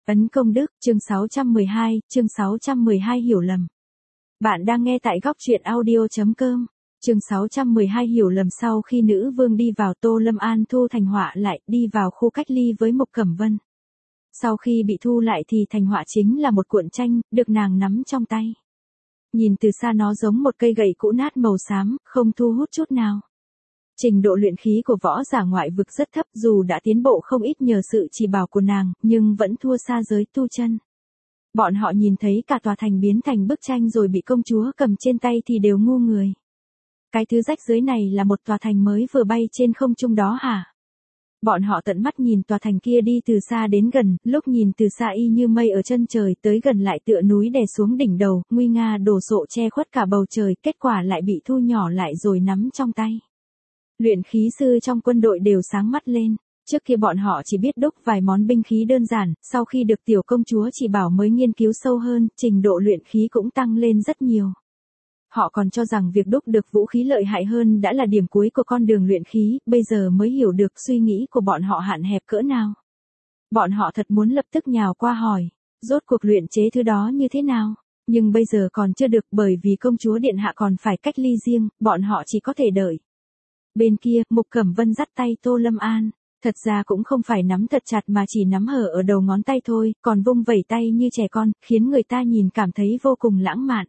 Ấn công đức, chương 612 hiểu lầm. Bạn đang nghe tại góc truyện audio.com. Chương 612 hiểu lầm. Sau khi nữ vương đi vào, Tô Lâm An thu Thành Họa lại, đi vào khu cách ly với Mục Cẩm Vân. Sau khi bị thu lại thì Thành Họa chính là một cuộn tranh, được nàng nắm trong tay. Nhìn từ xa nó giống một cây gậy cũ nát màu xám, không thu hút chút nào. Trình độ luyện khí của võ giả ngoại vực rất thấp, dù đã tiến bộ không ít nhờ sự chỉ bảo của nàng, nhưng vẫn thua xa giới tu chân. Bọn họ nhìn thấy cả tòa thành biến thành bức tranh rồi bị công chúa cầm trên tay thì đều ngu người. Cái thứ rách dưới này là một tòa thành mới vừa bay trên không trung đó hả? Bọn họ tận mắt nhìn tòa thành kia đi từ xa đến gần, lúc nhìn từ xa y như mây ở chân trời, tới gần lại tựa núi đè xuống đỉnh đầu, nguy nga đồ sộ che khuất cả bầu trời, kết quả lại bị thu nhỏ lại rồi nắm trong tay. Luyện khí sư trong quân đội đều sáng mắt lên. Trước kia bọn họ chỉ biết đúc vài món binh khí đơn giản, sau khi được tiểu công chúa chỉ bảo mới nghiên cứu sâu hơn, trình độ luyện khí cũng tăng lên rất nhiều. Họ còn cho rằng việc đúc được vũ khí lợi hại hơn đã là điểm cuối của con đường luyện khí, bây giờ mới hiểu được suy nghĩ của bọn họ hạn hẹp cỡ nào. Bọn họ thật muốn lập tức nhào qua hỏi, rốt cuộc luyện chế thứ đó như thế nào? Nhưng bây giờ còn chưa được, bởi vì công chúa điện hạ còn phải cách ly riêng, bọn họ chỉ có thể đợi. Bên kia, Mục Cẩm Vân dắt tay Tô Lâm An. Thật ra cũng không phải nắm thật chặt mà chỉ nắm hở ở đầu ngón tay thôi, còn vung vẩy tay như trẻ con, khiến người ta nhìn cảm thấy vô cùng lãng mạn.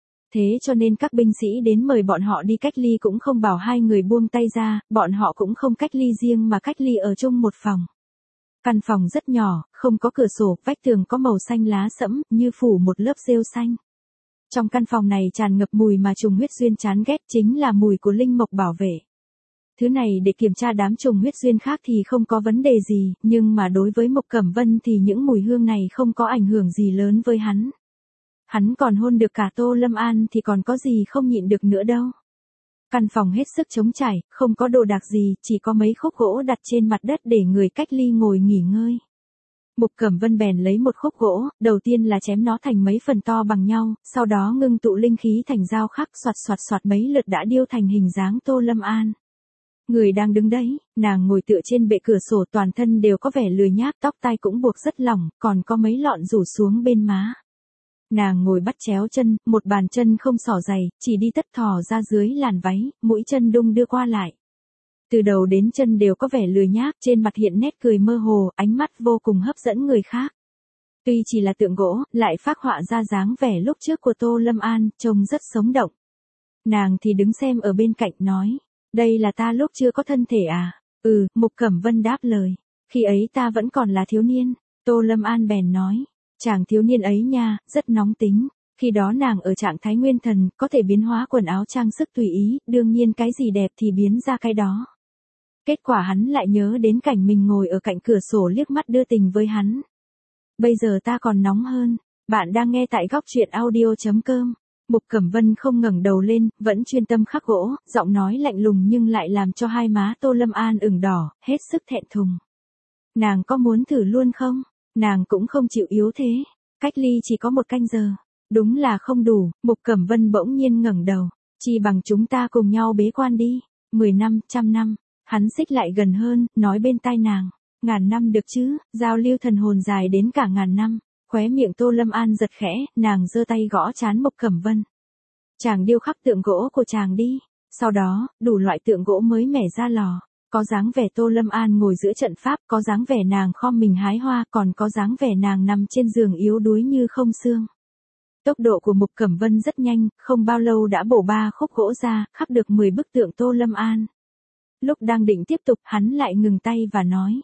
Thế cho nên các binh sĩ đến mời bọn họ đi cách ly cũng không bảo hai người buông tay ra, bọn họ cũng không cách ly riêng mà cách ly ở chung một phòng. Căn phòng rất nhỏ, không có cửa sổ, vách tường có màu xanh lá sẫm, như phủ một lớp rêu xanh. Trong căn phòng này tràn ngập mùi mà trùng huyết duyên chán ghét, chính là mùi của linh mộc bảo vệ. Thứ này để kiểm tra đám trùng huyết duyên khác thì không có vấn đề gì, nhưng mà đối với Mục Cẩm Vân thì những mùi hương này không có ảnh hưởng gì lớn với hắn. Hắn còn hôn được cả Tô Lâm An thì còn có gì không nhịn được nữa đâu. Căn phòng hết sức trống trải, không có đồ đạc gì, chỉ có mấy khúc gỗ đặt trên mặt đất để người cách ly ngồi nghỉ ngơi. Mục Cẩm Vân bèn lấy một khúc gỗ, đầu tiên là chém nó thành mấy phần to bằng nhau, sau đó ngưng tụ linh khí thành dao khắc, xoạt mấy lượt đã điêu thành hình dáng Tô Lâm An. Người đang đứng đấy, nàng ngồi tựa trên bệ cửa sổ, toàn thân đều có vẻ lười nhác, tóc tai cũng buộc rất lỏng, còn có mấy lọn rủ xuống bên má. Nàng ngồi bắt chéo chân, một bàn chân không xỏ giày, chỉ đi tất thò ra dưới làn váy, mũi chân đung đưa qua lại. Từ đầu đến chân đều có vẻ lười nhác, trên mặt hiện nét cười mơ hồ, ánh mắt vô cùng hấp dẫn người khác. Tuy chỉ là tượng gỗ, lại phác họa ra dáng vẻ lúc trước của Tô Lâm An, trông rất sống động. Nàng thì đứng xem ở bên cạnh nói, đây là ta lúc chưa có thân thể à? Mục Cẩm Vân đáp lời, khi ấy ta vẫn còn là thiếu niên. Tô Lâm An bèn nói, chàng thiếu niên ấy nha, rất nóng tính. Khi đó nàng ở trạng thái nguyên thần, có thể biến hóa quần áo trang sức tùy ý, đương nhiên cái gì đẹp thì biến ra cái đó. Kết quả hắn lại nhớ đến cảnh mình ngồi ở cạnh cửa sổ liếc mắt đưa tình với hắn. Bây giờ ta còn nóng hơn. Bạn đang nghe tại góc truyện audio.com. Mục Cẩm Vân không ngẩng đầu lên, vẫn chuyên tâm khắc gỗ, giọng nói lạnh lùng nhưng lại làm cho hai má Tô Lâm An ửng đỏ, hết sức thẹn thùng. Nàng có muốn thử luôn không? Nàng cũng không chịu yếu thế. Cách ly chỉ có 1 canh giờ. Đúng là không đủ. Mục Cẩm Vân bỗng nhiên ngẩng đầu. Chi bằng chúng ta cùng nhau bế quan đi. 10 năm, 100 năm. Hắn xích lại gần hơn, nói bên tai nàng. 1000 năm được chứ, giao lưu thần hồn dài đến cả 1000 năm. Khóe miệng Tô Lâm An giật khẽ, nàng giơ tay gõ trán Mục Cẩm Vân. Chàng điêu khắc tượng gỗ của chàng đi. Sau đó, đủ loại tượng gỗ mới mẻ ra lò. Có dáng vẻ Tô Lâm An ngồi giữa trận pháp, có dáng vẻ nàng khom mình hái hoa, còn có dáng vẻ nàng nằm trên giường yếu đuối như không xương. Tốc độ của Mục Cẩm Vân rất nhanh, không bao lâu đã bổ 3 khúc gỗ ra, khắc được 10 bức tượng Tô Lâm An. Lúc đang định tiếp tục, hắn lại ngừng tay và nói.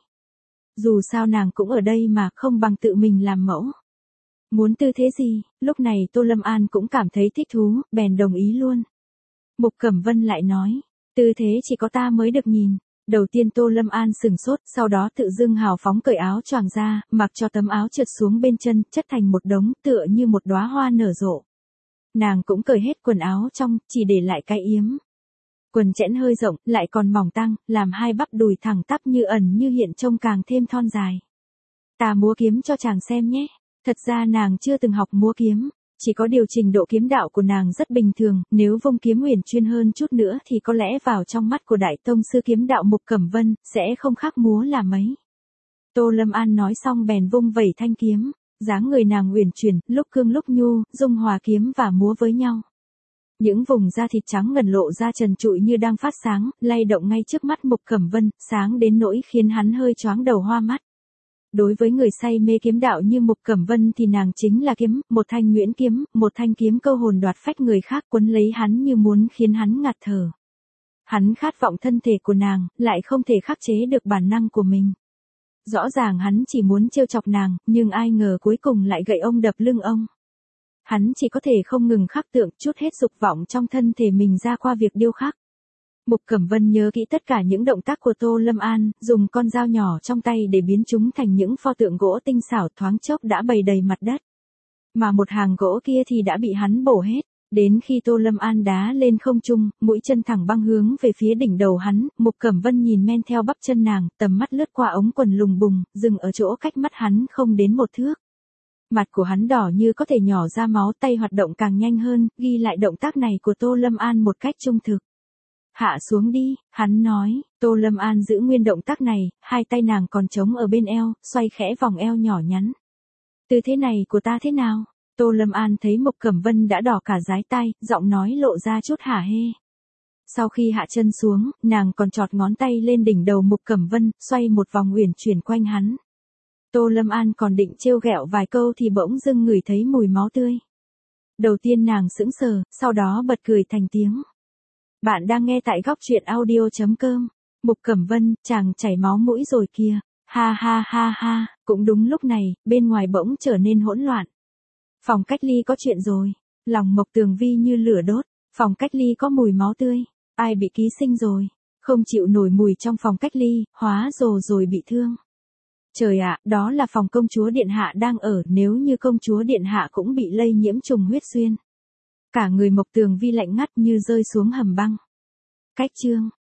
Dù sao nàng cũng ở đây mà, không bằng tự mình làm mẫu. Muốn tư thế gì? Lúc này Tô Lâm An cũng cảm thấy thích thú, bèn đồng ý luôn. Mục Cẩm Vân lại nói, tư thế chỉ có ta mới được nhìn. Đầu tiên Tô Lâm An sừng sốt, sau đó tự dưng hào phóng cởi áo choàng ra, mặc cho tấm áo trượt xuống bên chân, chất thành một đống, tựa như một đóa hoa nở rộ. Nàng cũng cởi hết quần áo trong, chỉ để lại cái yếm. Quần chẽn hơi rộng, lại còn mỏng tang, làm hai bắp đùi thẳng tắp như ẩn như hiện trông càng thêm thon dài. Ta múa kiếm cho chàng xem nhé. Thật ra nàng chưa từng học múa kiếm, chỉ có điều trình độ kiếm đạo của nàng rất bình thường, nếu vung kiếm huyền chuyên hơn chút nữa thì có lẽ vào trong mắt của đại tông sư kiếm đạo Mục Cẩm Vân, sẽ không khác múa là mấy. Tô Lâm An nói xong bèn vung vẩy thanh kiếm, dáng người nàng uyển chuyển, lúc cương lúc nhu, dung hòa kiếm và múa với nhau. Những vùng da thịt trắng ngần lộ ra trần trụi như đang phát sáng, lay động ngay trước mắt Mục Cẩm Vân, sáng đến nỗi khiến hắn hơi choáng đầu hoa mắt. Đối với người say mê kiếm đạo như Mục Cẩm Vân thì nàng chính là kiếm, một thanh nhuyễn kiếm, một thanh kiếm câu hồn đoạt phách người khác quấn lấy hắn như muốn khiến hắn ngạt thở. Hắn khát vọng thân thể của nàng, lại không thể khắc chế được bản năng của mình. Rõ ràng hắn chỉ muốn trêu chọc nàng, nhưng ai ngờ cuối cùng lại gậy ông đập lưng ông. Hắn chỉ có thể không ngừng khắc tượng, chút hết dục vọng trong thân thể mình ra qua việc điêu khắc. Mục Cẩm Vân nhớ kỹ tất cả những động tác của Tô Lâm An, dùng con dao nhỏ trong tay để biến chúng thành những pho tượng gỗ tinh xảo, thoáng chốc đã bày đầy mặt đất. Mà một hàng gỗ kia thì đã bị hắn bổ hết. Đến khi Tô Lâm An đá lên không trung, mũi chân thẳng băng hướng về phía đỉnh đầu hắn, Mục Cẩm Vân nhìn men theo bắp chân nàng, tầm mắt lướt qua ống quần lùng bùng, dừng ở chỗ cách mắt hắn không đến một thước. Mặt của hắn đỏ như có thể nhỏ ra máu, tay hoạt động càng nhanh hơn, ghi lại động tác này của Tô Lâm An một cách trung thực. Hạ xuống đi, hắn nói. Tô Lâm An giữ nguyên động tác này, hai tay nàng còn trống ở bên eo, xoay khẽ vòng eo nhỏ nhắn. Tư thế này của ta thế nào? Tô Lâm An thấy Mục Cẩm Vân đã đỏ cả dái tai, giọng nói lộ ra chút hả hê. Sau khi hạ chân xuống, nàng còn chọt ngón tay lên đỉnh đầu Mục Cẩm Vân, xoay một vòng uyển chuyển quanh hắn. Tô Lâm An còn định trêu ghẹo vài câu thì bỗng dưng ngửi thấy mùi máu tươi. Đầu tiên nàng sững sờ, sau đó bật cười thành tiếng. Bạn đang nghe tại góc truyện audio.com. Mục Cẩm Vân, chàng chảy máu mũi rồi kìa. Ha ha ha ha, cũng đúng lúc này, bên ngoài bỗng trở nên hỗn loạn. Phòng cách ly có chuyện rồi. Lòng Mộc Tường Vi như lửa đốt. Phòng cách ly có mùi máu tươi. Ai bị ký sinh rồi? Không chịu nổi mùi trong phòng cách ly, hóa rồi bị thương. Trời ạ, đó là phòng công chúa điện hạ đang ở, nếu như công chúa điện hạ cũng bị lây nhiễm trùng huyết xuyên. Cả người Mộc Tường Vi lạnh ngắt như rơi xuống hầm băng. Cách chương